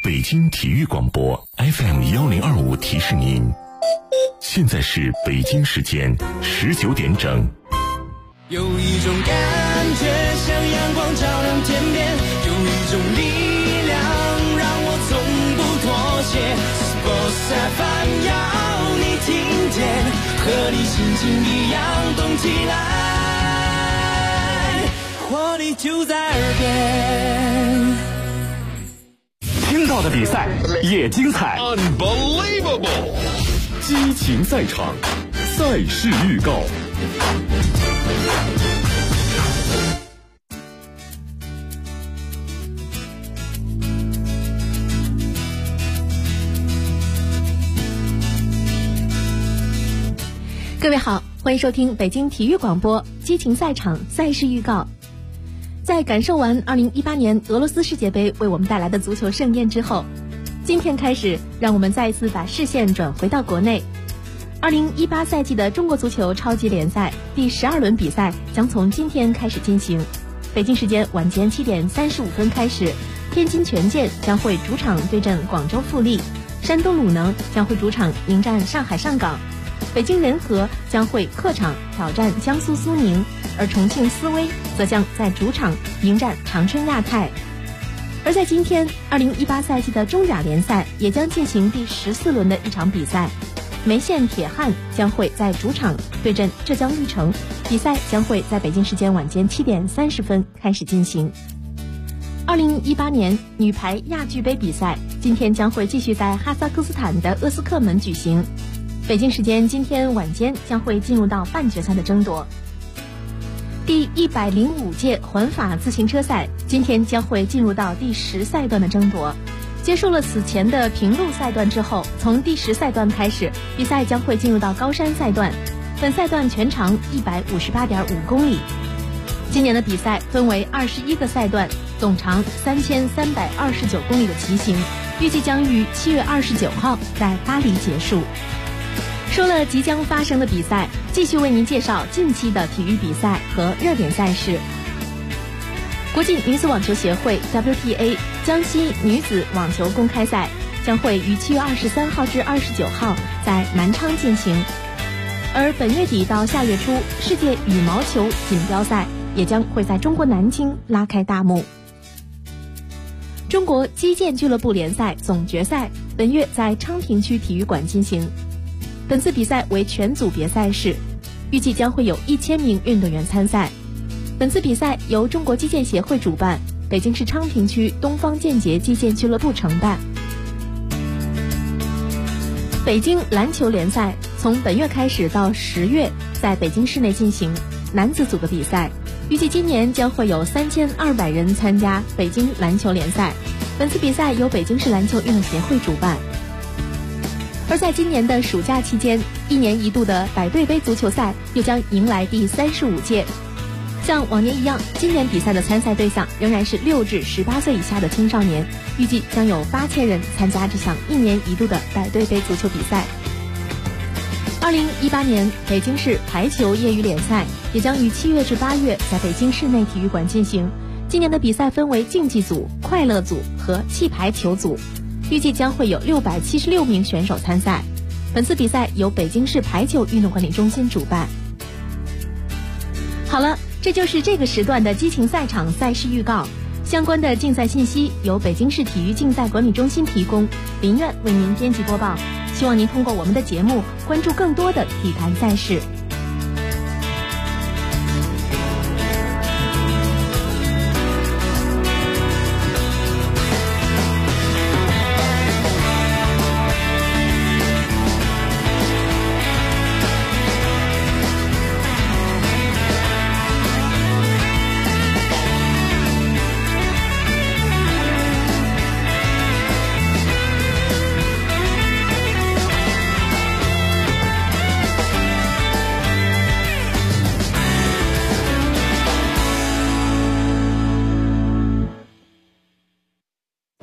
北京体育广播 FM1025提示您，现在是北京时间19点整。 有一种感觉像阳光照亮天边，有一种力量让我从不妥协。Sports FM 要你听见，和你心情一样动起来，活力就在耳边。 听到的比赛也精彩 ，Unbelievable！ 激情赛场，赛事预告。 各位好，欢迎收听北京体育广播激情赛场赛事预告。在感受完2018年俄罗斯世界杯为我们带来的足球盛宴之后，今天开始，让我们再一次把视线转回到国内。2018赛季的中国足球超级联赛第12轮比赛将从今天开始进行。北京时间晚间7点35分开始，天津权健将会主场对阵广州富力，山东鲁能将会主场迎战上海上港，北京人和将会客场挑战江苏苏宁，而重庆斯威则将在主场迎战长春亚泰。而在今天，2018赛季的中甲联赛也将进行第14轮的一场比赛，梅县铁汉将会在主场对阵浙江绿城，比赛将会在北京时间晚间7点30分开始进行。2018年女排亚俱杯比赛今天将会继续在哈萨克斯坦的鄂斯克门举行，北京时间今天晚间将会进入到半决赛的争夺。第105届环法自行车赛今天将会进入到第10赛段的争夺。结束了此前的平路赛段之后，从第10赛段开始，比赛将会进入到高山赛段。本赛段全长158.5公里。今年的比赛分为21个赛段，总长3329公里的骑行，预计将于7月29号在巴黎结束。说了即将发生的比赛，继续为您介绍近期的体育比赛和热点赛事。国际女子网球协会 WTA 江西女子网球公开赛将会于7月23号至29号在南昌进行，而本月底到下月初，世界羽毛球锦标赛也将会在中国南京拉开大幕。中国击剑俱乐部联赛总决赛本月在昌平区体育馆进行，本次比赛为全组别赛事，预计将会有1000名运动员参赛。本次比赛由中国击剑协会主办，北京市昌平区东方剑节击剑俱乐部承办。北京篮球联赛从本月开始到10月在北京市内进行男子组的比赛，预计今年将会有3200人参加北京篮球联赛。本次比赛由北京市篮球运动协会主办。而在今年的暑假期间，1年1度的百队杯足球赛又将迎来第35届。像往年一样，今年比赛的参赛对象仍然是6至18岁以下的青少年，预计将有8000人参加这项1年1度的百队杯足球比赛。2018年北京市排球业余联赛也将于7月至8月在北京市内体育馆进行。今年的比赛分为竞技组、快乐组和气排球组，预计将会有676名选手参赛。本次比赛由北京市排球运动管理中心主办。好了，这就是这个时段的激情赛场赛事预告。相关的竞赛信息由北京市体育竞赛管理中心提供，林苑为您编辑播报。希望您通过我们的节目关注更多的体坛赛事。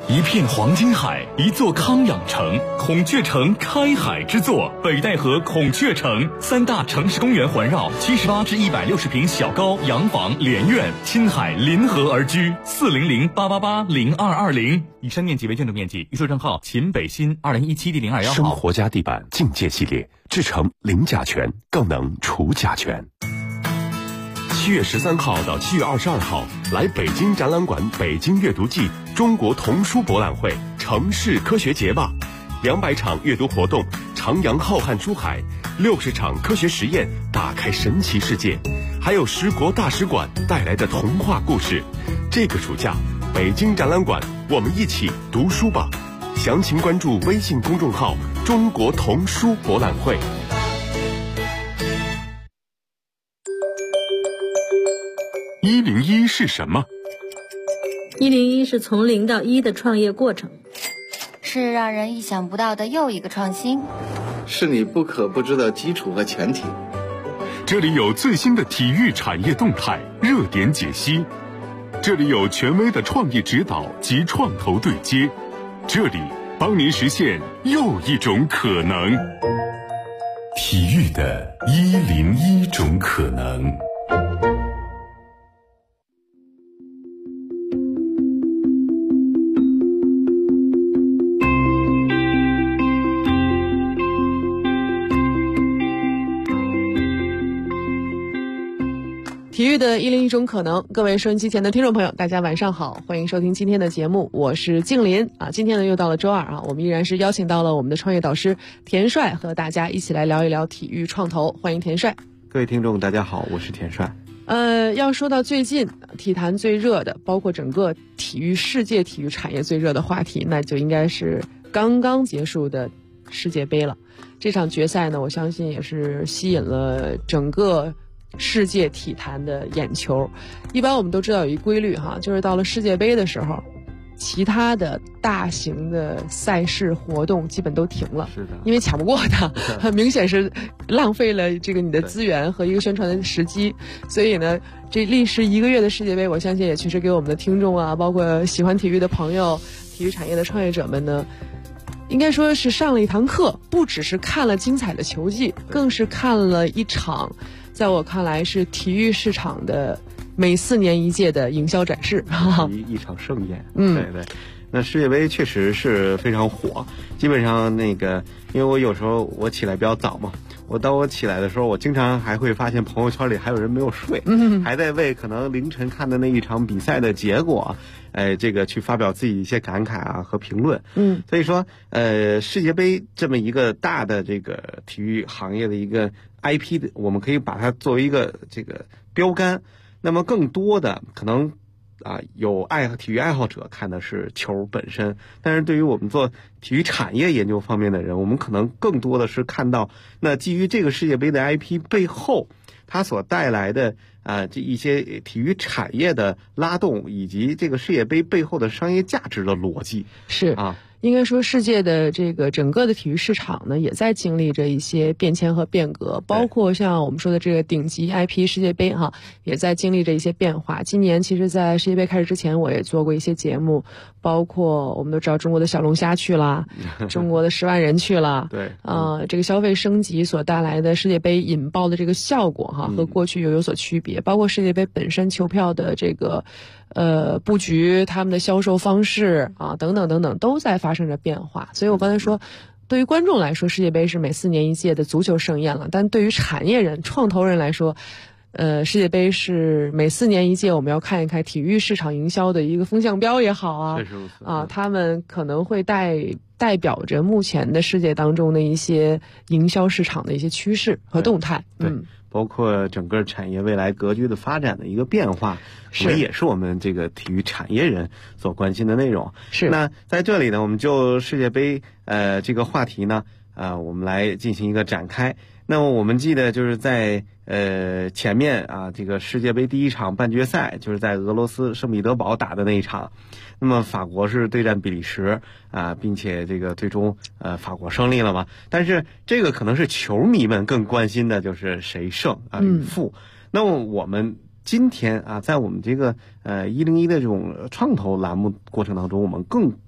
一片黄金海，一座康养城，孔雀城开海之作，北戴河孔雀城，3大城市公园环绕，78至160平小高洋房连院，亲海临河而居，400-888-0220。以上面积为建筑面积，预售账号秦北新2017D021号。 生活家地板境界系列，制成零甲醛，更能除甲醛。7月13号到7月22号，来北京展览馆北京阅读季中国童书博览会城市科学节吧，200场阅读活动，徜徉浩瀚书海，60场科学实验，打开神奇世界，还有10国大使馆带来的童话故事。这个暑假，北京展览馆，我们一起读书吧。详情关注微信公众号“中国童书博览会”。101是什么 ？101是从0到1的创业过程， 是让人意想不到的又一个创新， 是你不可不知的基础和前提。 这里有最新的体育产业动态、热点解析，这里有权威的创业指导及创投对接，这里帮您实现又一种可能。体育的101种可能。 体育的101种可能，各位收音机前的听众朋友，大家晚上好，欢迎收听今天的节目，我是静林啊。今天呢又到了周二啊，我们依然是邀请到了我们的创业导师田帅，和大家一起来聊一聊体育创投，欢迎田帅。 各位听众大家好，我是田帅。 要说到最近体坛最热的，包括整个世界体育产业最热的话题，那就应该是刚刚结束的世界杯了。这场决赛呢，我相信也是吸引了整个世界体坛的眼球。一般我们都知道有一规律哈，就是到了世界杯的时候，其他的大型的赛事活动基本都停了， 是的， 因为抢不过它，很明显是浪费了这个你的资源和一个宣传的时机。所以呢，这历时1个月的世界杯，我相信也确实给我们的听众啊，包括喜欢体育的朋友、体育产业的创业者们呢，应该说是上了一堂课，不只是看了精彩的球技，更是看了一场在我看来是体育市场的每4年一届的营销展示， 一场盛宴。对对。那世界杯确实是非常火，基本上因为我有时候我起来比较早嘛，当我起来的时候，我经常还会发现朋友圈里还有人没有睡，还在为可能凌晨看的那一场比赛的结果，这个去发表自己一些感慨啊和评论。所以说，世界杯这么一个大的这个体育行业的一个 IP 的，我们可以把它作为一个这个标杆。那么更多的可能有体育爱好者看的是球本身，但是对于我们做体育产业研究方面的人，我们可能更多的是看到那基于这个世界杯的 IP 背后它所带来的这一些体育产业的拉动，以及这个世界杯背后的商业价值的逻辑。 是应该说世界的这个整个的体育市场呢，也在经历着一些变迁和变革，包括像我们说的这个顶级 IP 世界杯也在经历着一些变化。今年其实在世界杯开始之前，我也做过一些节目，包括我们都知道中国的小龙虾去了，中国的10万人去了， 对， 这个消费升级所带来的世界杯引爆的这个效果和过去又有所区别，包括世界杯本身球票的这个布局，他们的销售方式等等等等都在发生着变化。所以我刚才说，对于观众来说，世界杯是每4年一届的足球盛宴了，但对于产业人、创投人来说，世界杯是每4年一届，我们要看一看体育市场营销的一个风向标也好他们可能会代表着目前的世界当中的一些营销市场的一些趋势和动态。 对，包括整个产业未来格局的发展的一个变化，也是我们这个体育产业人所关心的内容。 是。那在这里呢，我们就世界杯这个话题呢，我们来进行一个展开。那么我们记得就是在前面这个世界杯第一场半决赛，就是在俄罗斯圣彼得堡打的那一场。那么法国是对战比利时并且这个最终法国胜利了嘛。但是这个可能是球迷们更关心的就是谁胜与负。那么我们今天在我们这个101的这种创投栏目过程当中，我们更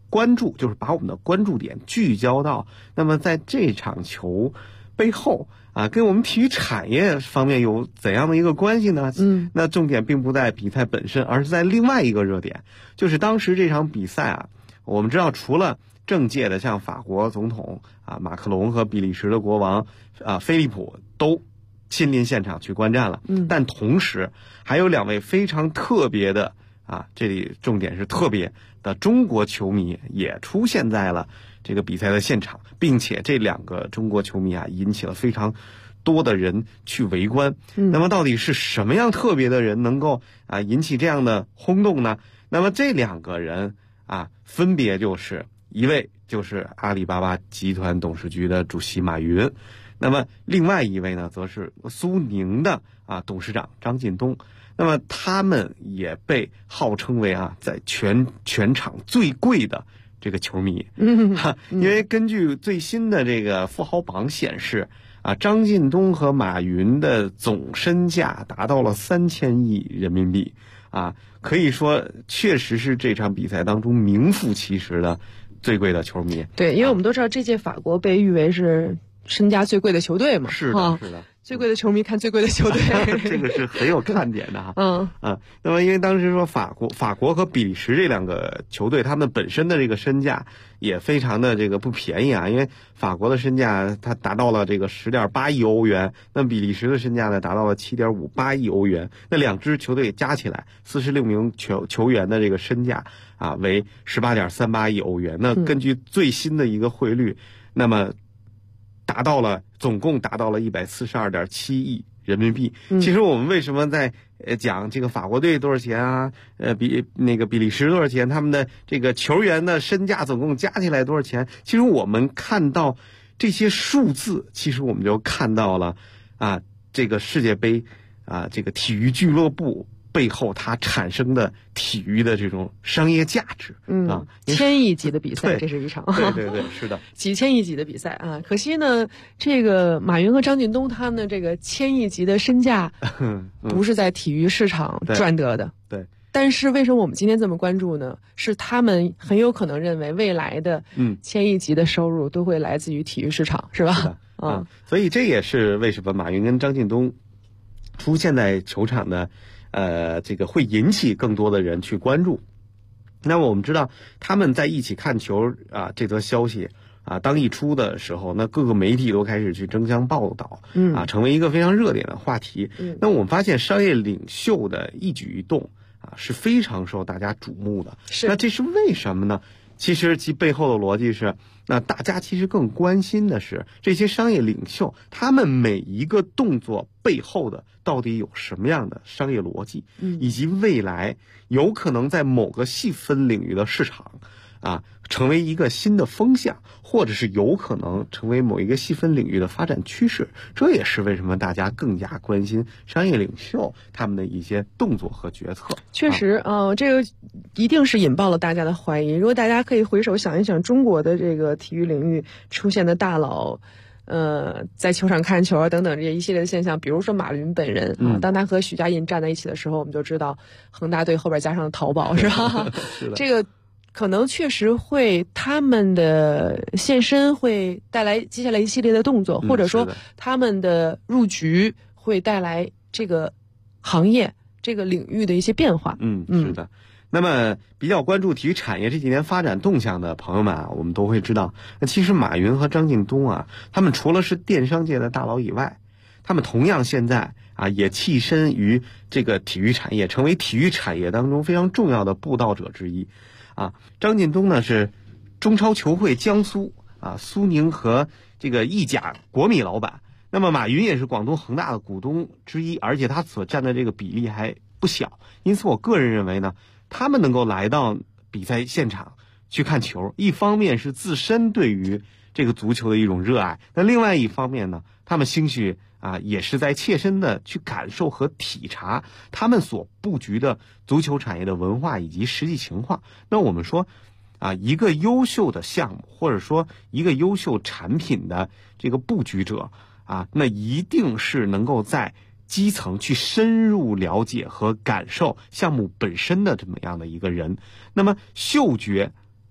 关注，就是把我们的关注点聚焦到，那么在这场球背后啊，跟我们体育产业方面有怎样的一个关系呢？那重点并不在比赛本身，而是在另外一个热点，就是当时这场比赛啊，我们知道除了政界的像法国总统啊马克龙和比利时的国王啊菲利普都亲临现场去观战了，但同时还有2位非常特别的啊，这里重点是特别的中国球迷也出现在了这个比赛的现场，并且这2个中国球迷啊引起了非常多的人去围观。那么到底是什么样特别的人能够啊引起这样的轰动呢？那么这2个人啊，分别就是一位就是阿里巴巴集团董事局的主席马云，那么另外一位呢，则是苏宁的啊董事长张近东。那么他们也被号称为啊，在全场最贵的这个球迷。因为根据最新的这个富豪榜显示啊，张近东和马云的总身价达到了3000亿人民币啊，可以说确实是这场比赛当中名副其实的最贵的球迷。 对，因为我们都知道这届法国被誉为是身价最贵的球队嘛。 是的，是的。 最贵的球迷看最贵的球队， 这个是很有看点的哈。那么因为当时说法国和比利时这2个球队，他们本身的这个身价也非常的这个不便宜啊。因为法国的身价它达到了这个10.8亿欧元，那比利时的身价呢达到了7.58亿欧元。那2支球队加起来46名球员的这个身价啊为18.38亿欧元。那根据最新的一个汇率，那么总共达到了142.7亿人民币。其实我们为什么在讲这个法国队多少钱啊？比利时多少钱？他们的这个球员的身价总共加起来多少钱？其实我们看到这些数字，其实我们就看到了啊，这个世界杯啊，这个体育俱乐部背后它产生的体育的这种商业价值。 千亿级的比赛，这是一场。 对，是的， 几千亿级的比赛啊！可惜呢，这个马云和张近东他们的这个千亿级的身价，不是在体育市场赚得的。 对。 但是为什么我们今天这么关注呢？是他们很有可能认为未来的千亿级的收入都会来自于体育市场，是吧？ 是的。所以这也是为什么马云跟张近东出现在球场的。这个会引起更多的人去关注。那么我们知道他们在一起看球啊，这则消息啊当一出的时候，那各个媒体都开始去争相报道，成为一个非常热点的话题。那我们发现商业领袖的一举一动啊是非常受大家瞩目的。那这是为什么呢？其实其背后的逻辑是，那大家其实更关心的是这些商业领袖他们每一个动作背后的到底有什么样的商业逻辑，以及未来有可能在某个细分领域的市场啊成为一个新的风向，或者是有可能成为某一个细分领域的发展趋势。这也是为什么大家更加关心商业领袖他们的一些动作和决策。 确实这个一定是引爆了大家的怀疑。如果大家可以回首想一想中国的这个体育领域出现的大佬，在球场看球啊等等这些一系列的现象，比如说马云本人啊，当他和许家印站在一起的时候，我们就知道恒大队后边加上了淘宝，是吧？ 是的。 这个可能确实会他们的现身会带来接下来一系列的动作，或者说他们的入局会带来这个行业这个领域的一些变化。 是的。那么比较关注体育产业这几年发展动向的朋友们啊，我们都会知道，那其实马云和张近东啊，他们除了是电商界的大佬以外，他们同样现在啊也栖身于这个体育产业，成为体育产业当中非常重要的布道者之一。张近东呢是中超球会江苏苏宁和这个意甲国米老板，那么马云也是广东恒大的股东之一，而且他所占的这个比例还不小。因此我个人认为呢，他们能够来到比赛现场去看球，一方面是自身对于这个足球的一种热爱，那另外一方面呢，他们兴许也是在切身的去感受和体察他们所布局的足球产业的文化以及实际情况。那我们说一个优秀的项目或者说一个优秀产品的这个布局者那一定是能够在基层去深入了解和感受项目本身的这么样的一个人。那么嗅觉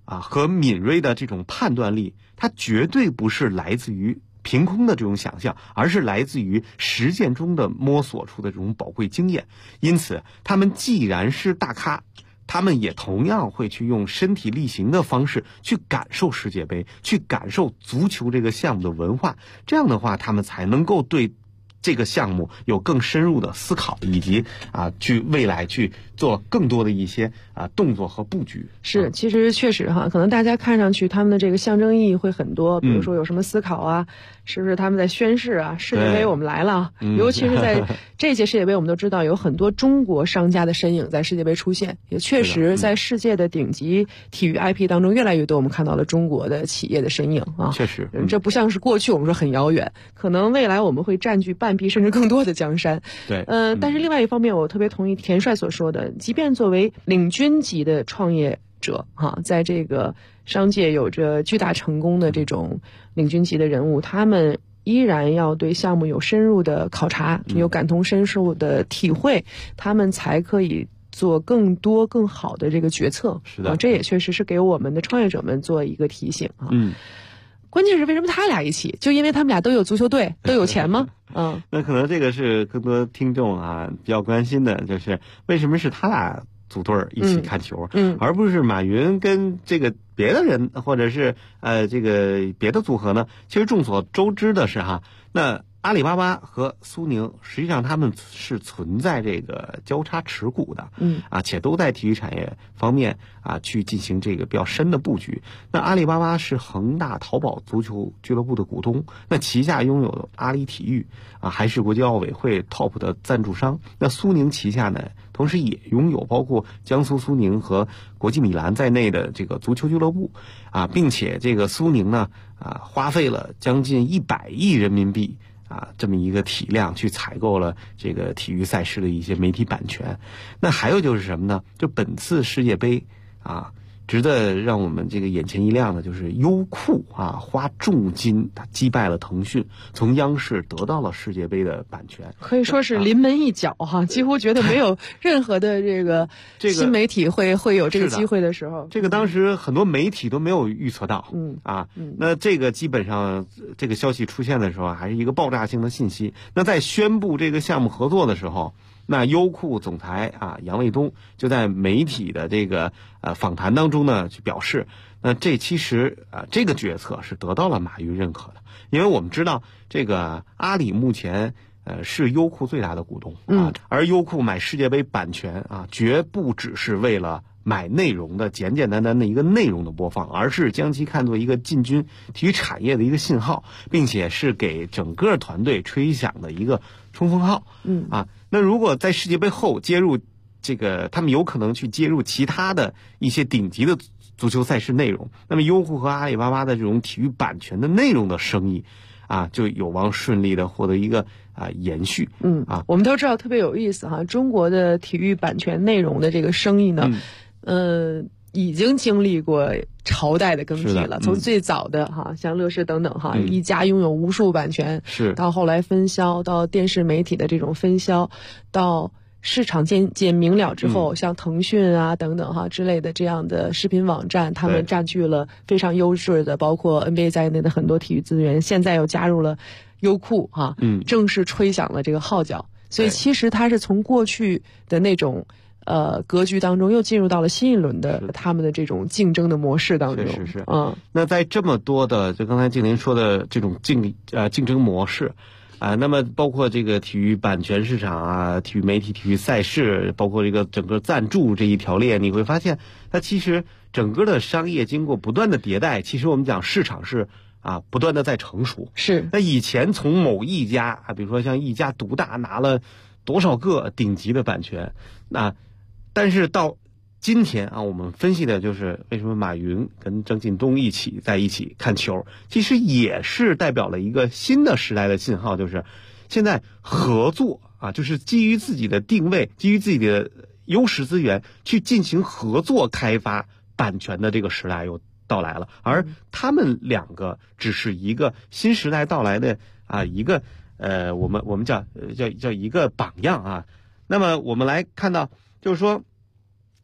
和敏锐的这种判断力，它绝对不是来自于凭空的这种想象，而是来自于实践中的摸索出的这种宝贵经验。因此他们既然是大咖，他们也同样会去用身体力行的方式去感受世界杯，去感受足球这个项目的文化。这样的话，他们才能够对这个项目有更深入的思考，以及去未来去做更多的一些动作和布局。 是，其实确实哈，可能大家看上去他们的这个象征意义会很多，比如说有什么思考啊，是不是他们在宣示啊，世界杯我们来了。尤其是在这届世界杯，我们都知道有很多中国商家的身影在世界杯出现，也确实在世界的顶级体育 IP 当中越来越多，我们看到了中国的企业的身影啊。 确实， 这不像是过去我们说很遥远，可能未来我们会占据半壁甚至更多的江山。 对， 但是另外一方面，我特别同意田帅所说的，即便作为领军级的创业者在这个商界有着巨大成功的这种领军级的人物，他们依然要对项目有深入的考察，有感同身受的体会，他们才可以做更多更好的这个决策。 是的， 这也确实是给我们的创业者们做一个提醒啊。关键是为什么他俩一起？就因为他们俩都有足球队，都有钱吗？ 那可能这个是更多听众比较关心的，就是为什么是他俩组队一起看球，而不是马云跟这个别的人，或者是这个别的组合呢？其实众所周知的是那阿里巴巴和苏宁实际上他们是存在这个交叉持股的，且都在体育产业方面去进行这个比较深的布局。那阿里巴巴是恒大淘宝足球俱乐部的股东，那旗下拥有阿里体育还是国际奥委会 top 的赞助商。那苏宁旗下呢，同时也拥有包括江苏苏宁和国际米兰在内的这个足球俱乐部并且这个苏宁呢花费了将近100亿人民币这么一个体量去采购了这个体育赛事的一些媒体版权。那还有就是什么呢？就本次世界杯值得让我们这个眼前一亮的就是优酷花重金击败了腾讯，从央视得到了世界杯的版权， 可以说是临门一脚几乎觉得没有任何的这个新媒体会有这个机会的时候， 这个当时很多媒体都没有预测到。那这个基本上这个消息出现的时候还是一个爆炸性的信息。那在宣布这个项目合作的时候，那优酷总裁杨卫东就在媒体的这个访谈当中呢，去表示，那这其实这个决策是得到了马云认可的，因为我们知道这个阿里目前是优酷最大的股东而优酷买世界杯版权绝不只是为了买内容的简简单单的一个内容的播放，而是将其看作一个进军体育产业的一个信号，并且是给整个团队吹响的一个冲锋号。那如果在世界杯后接入这个，他们有可能去接入其他的一些顶级的足球赛事内容，那么优酷和阿里巴巴的这种体育版权的内容的生意就有望顺利的获得一个延续。 我们都知道特别有意思中国的体育版权内容的这个生意呢，已经经历过朝代的更替了，从最早的像乐视等等一家拥有无数版权，到后来分销，到电视媒体的这种分销，到市场渐渐明了之后，像腾讯等等之类的这样的视频网站，他们占据了非常优质的包括 NBA 在内的很多体育资源，现在又加入了优酷正式吹响了这个号角。所以其实它是从过去的那种格局当中又进入到了新一轮的他们的这种竞争的模式当中。 是。那在这么多的就刚才静林说的这种竞争模式那么包括这个体育版权市场体育媒体、体育赛事，包括这个整个赞助这一条链，你会发现它其实整个的商业经过不断的迭代，其实我们讲市场是不断的在成熟。 是。 那以前从某一家比如说像一家独大拿了多少个顶级的版权，但是到今天我们分析的就是为什么马云跟张近东在一起看球，其实也是代表了一个新的时代的信号，就是现在合作就是基于自己的定位，基于自己的优势资源去进行合作开发版权的这个时代又到来了。而他们两个只是一个新时代到来的一个我们叫一个榜样那么我们来看到就是说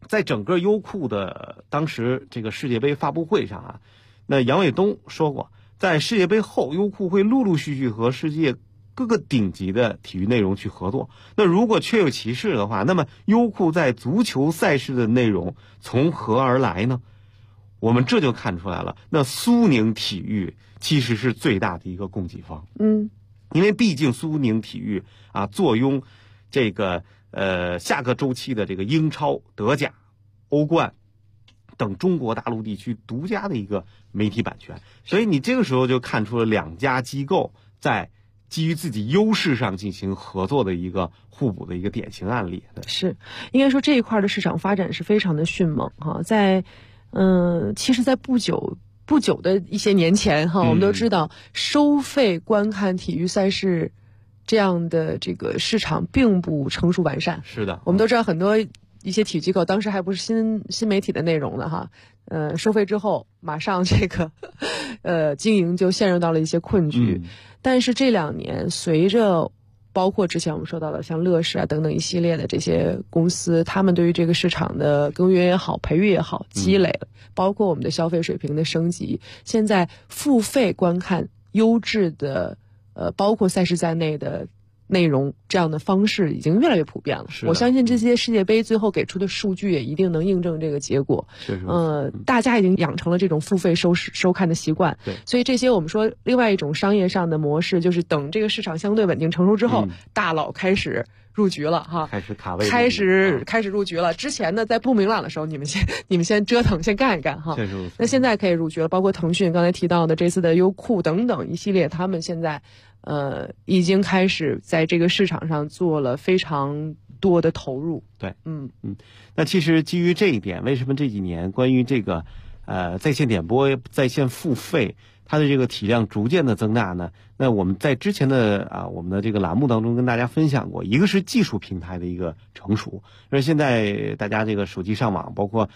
在整个优酷的当时这个世界杯发布会上啊，那杨伟东说过，在世界杯后，优酷会陆陆续续和世界各个顶级的体育内容去合作。那如果确有其事的话，那么优酷在足球赛事的内容从何而来呢？我们这就看出来了，那苏宁体育其实是最大的一个供给方。因为毕竟苏宁体育啊，坐拥这个下个周期的这个英超、德甲、欧冠等中国大陆地区独家的一个媒体版权，所以你这个时候就看出了两家机构在基于自己优势上进行合作的一个互补的一个典型案例。 是，应该说这一块的市场发展是非常的迅猛哈。其实在不久的一些年前哈，我们都知道收费观看体育赛事这样的这个市场并不成熟完善。 是的， 我们都知道很多一些体育机构当时还不是新媒体的内容的哈，收费之后马上这个经营就陷入到了一些困局。但是这2年随着包括之前我们说到的像乐视啊等等一系列的这些公司，他们对于这个市场的耕耘也好，培育也好，积累了，包括我们的消费水平的升级，现在付费观看优质的包括赛事在内的内容这样的方式已经越来越普遍了。我相信这些世界杯最后给出的数据也一定能印证这个结果。大家已经养成了这种付费收看的习惯。 对， 所以这些我们说另外一种商业上的模式，就是等这个市场相对稳定成熟之后，大佬开始入局了哈， 开始卡位， 开始入局了。之前呢，在不明朗的时候，你们先折腾，先干一干哈。那现在可以入局了，包括腾讯刚才提到的这次的优酷等等一系列，他们现在已经开始在这个市场上做了非常多的投入。 对，那其实基于这一点，为什么这几年关于这个在线点播、在线付费，它的这个体量逐渐的增大呢？那我们在之前的我们的这个栏目当中跟大家分享过，一个是技术平台的一个成熟，因为现在大家这个手机上网，包括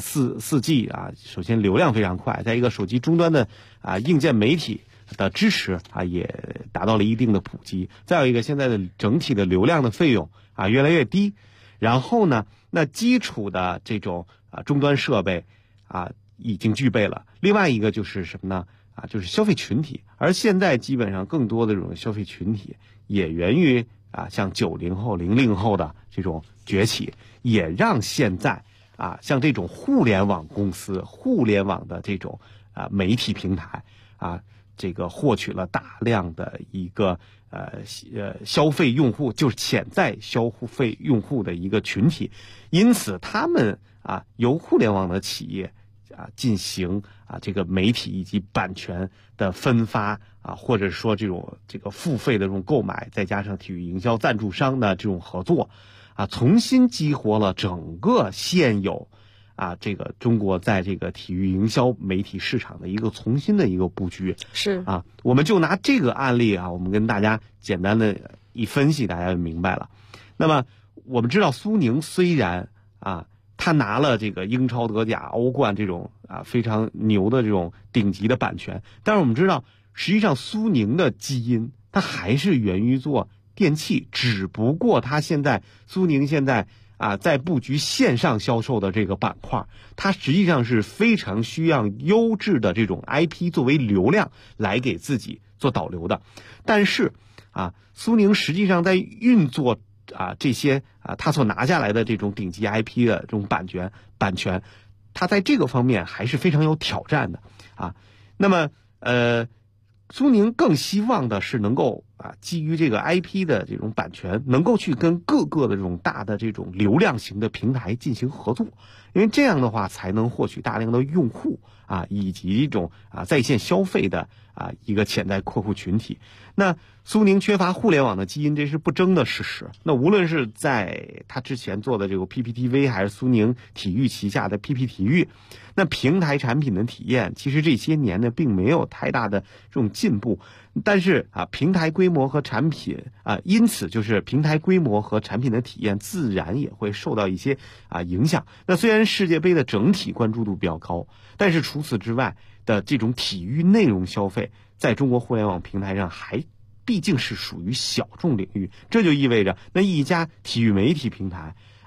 4G 首先流量非常快，在一个手机终端的硬件媒体的支持也达到了一定的普及。再有一个，现在的整体的流量的费用越来越低，然后呢，那基础的这种终端设备已经具备了。另外一个就是什么呢？就是消费群体，而现在基本上更多的这种消费群体也源于像90后、00后的这种崛起，也让现在像这种互联网公司、互联网的这种媒体平台这个获取了大量的一个消费用户，就是潜在消费用户的一个群体，因此他们由互联网的企业进行这个媒体以及版权的分发或者说这个付费的这种购买，再加上体育营销赞助商的这种合作重新激活了整个现有这个中国在这个体育营销媒体市场的一个重新的一个布局。 是我们就拿这个案例我们跟大家简单的一分析，大家就明白了。那么我们知道苏宁虽然他拿了这个英超、德甲、欧冠这种非常牛的这种顶级的版权，但是我们知道实际上苏宁的基因它还是源于做电器，只不过苏宁现在在布局线上销售的这个板块，它实际上是非常需要优质的这种 IP 作为流量来给自己做导流的。但是苏宁实际上在运作这些他所拿下来的这种顶级 IP 的这种版权，他在这个方面还是非常有挑战的那么苏宁更希望的是能够基于这个 IP 的这种版权，能够去跟各个的这种大的这种流量型的平台进行合作，因为这样的话才能获取大量的用户以及一种在线消费的一个潜在客户群体。那苏宁缺乏互联网的基因，这是不争的事实。那无论是在他之前做的这个 PPTV， 还是苏宁体育旗下的 PP 体育，那平台产品的体验其实这些年呢并没有太大的这种进步。但是平台规模和产品因此就是平台规模和产品的体验自然也会受到一些影响。那虽然世界杯的整体关注度比较高，但是除此之外的这种体育内容消费在中国互联网平台上还毕竟是属于小众领域，这就意味着那一家体育媒体平台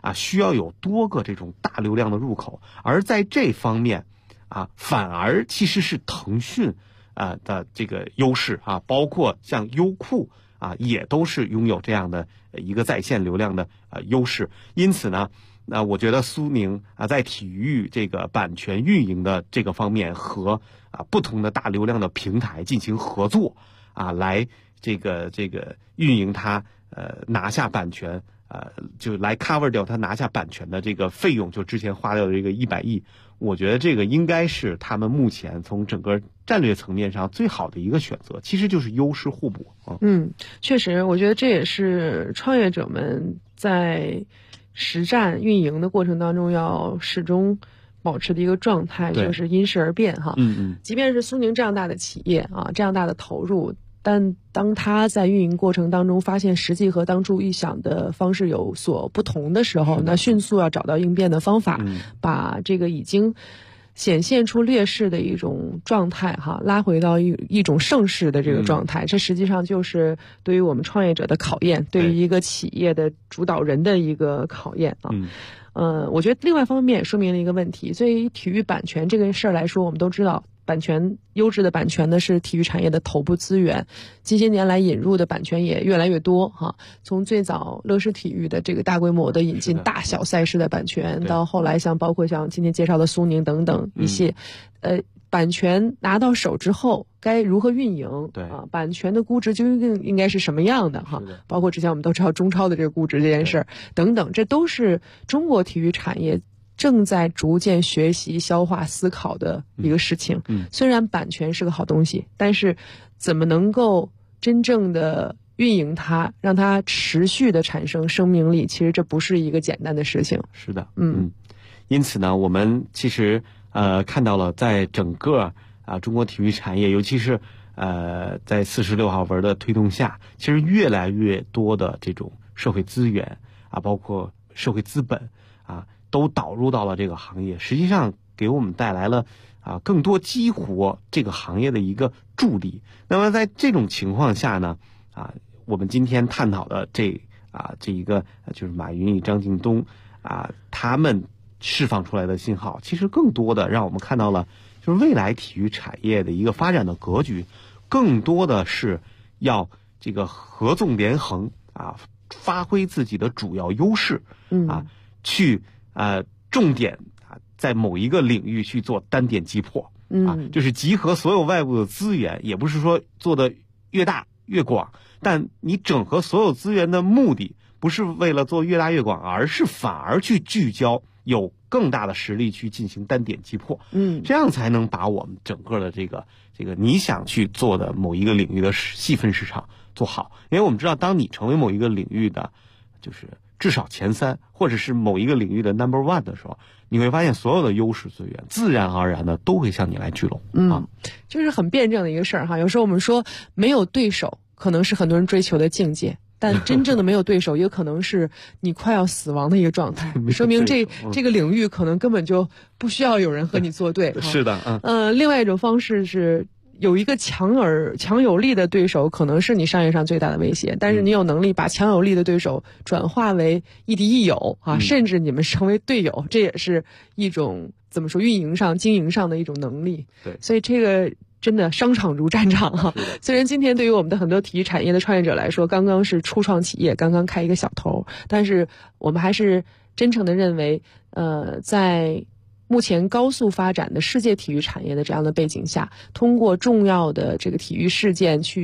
需要有多个这种大流量的入口，而在这方面反而其实是腾讯的这个优势包括像优酷也都是拥有这样的一个在线流量的优势。因此呢，我觉得苏宁在体育这个版权运营的这个方面和不同的大流量的平台进行合作来这个运营它拿下版权就来 cover 掉它拿下版权的这个费用，就之前花掉的这个100亿。我觉得这个应该是他们目前从整个战略层面上最好的一个选择，其实就是优势互补确实，我觉得这也是创业者们在实战运营的过程当中要始终保持的一个状态，就是因势而变即便是苏宁这样大的企业这样大的投入，但当他在运营过程当中发现实际和当初预想的方式有所不同的时候，那迅速要找到应变的方法，把这个已经显现出劣势的一种状态拉回到一种盛世的这个状态，这实际上就是对于我们创业者的考验，对于一个企业的主导人的一个考验我觉得另外一方面也说明了一个问题，对于体育版权这个事儿来说，我们都知道优质的版权呢是体育产业的头部资源，近些年来引入的版权也越来越多从最早乐视体育的这个大规模的引进大小赛事的版权，到后来包括像今天介绍的苏宁等等一些版权拿到手之后该如何运营，版权的估值究竟应该是什么样的包括之前我们都知道中超的这个估值这件事等等，这都是中国体育产业正在逐渐学习、消化、思考的一个事情。虽然版权是个好东西，但是怎么能够真正的运营它，让它持续的产生生命力，其实这不是一个简单的事情。 是的，因此呢，我们其实看到了在整个中国体育产业，尤其是在46号文的推动下，其实越来越多的这种社会资源包括社会资本都导入到了这个行业，实际上给我们带来了更多激活这个行业的一个助力。那么在这种情况下呢我们今天探讨的这一个就是马云与张近东他们释放出来的信号，其实更多的让我们看到了就是未来体育产业的一个发展的格局，更多的是要这个合纵连横发挥自己的主要优势去重点在某一个领域去做单点击破就是集合所有外部的资源，也不是说做的越大越广，但你整合所有资源的目的不是为了做越大越广，而是反而去聚焦，有更大的实力去进行单点击破这样才能把我们整个的这个你想去做的某一个领域的细分市场做好。因为我们知道，当你成为某一个领域的就是至少前3，或者是某一个领域的 No.1 的时候，你会发现所有的优势资源自然而然的都会向你来聚拢就是很辩证的一个事儿有时候我们说没有对手可能是很多人追求的境界，但真正的没有对手也可能是你快要死亡的一个状态说明这个领域可能根本就不需要有人和你作对是的另外一种方式是有一个强有力的对手，可能是你商业上最大的威胁，但是你有能力把强有力的对手转化为亦敌亦友甚至你们成为队友，这也是一种怎么说运营上经营上的一种能力。 对， 所以这个真的商场如战场虽然今天对于我们的很多体育产业的创业者来说，刚刚是初创企业，刚刚开一个小头，但是我们还是真诚的认为在目前高速发展的世界体育产业的这样的背景下，通过重要的这个体育事件去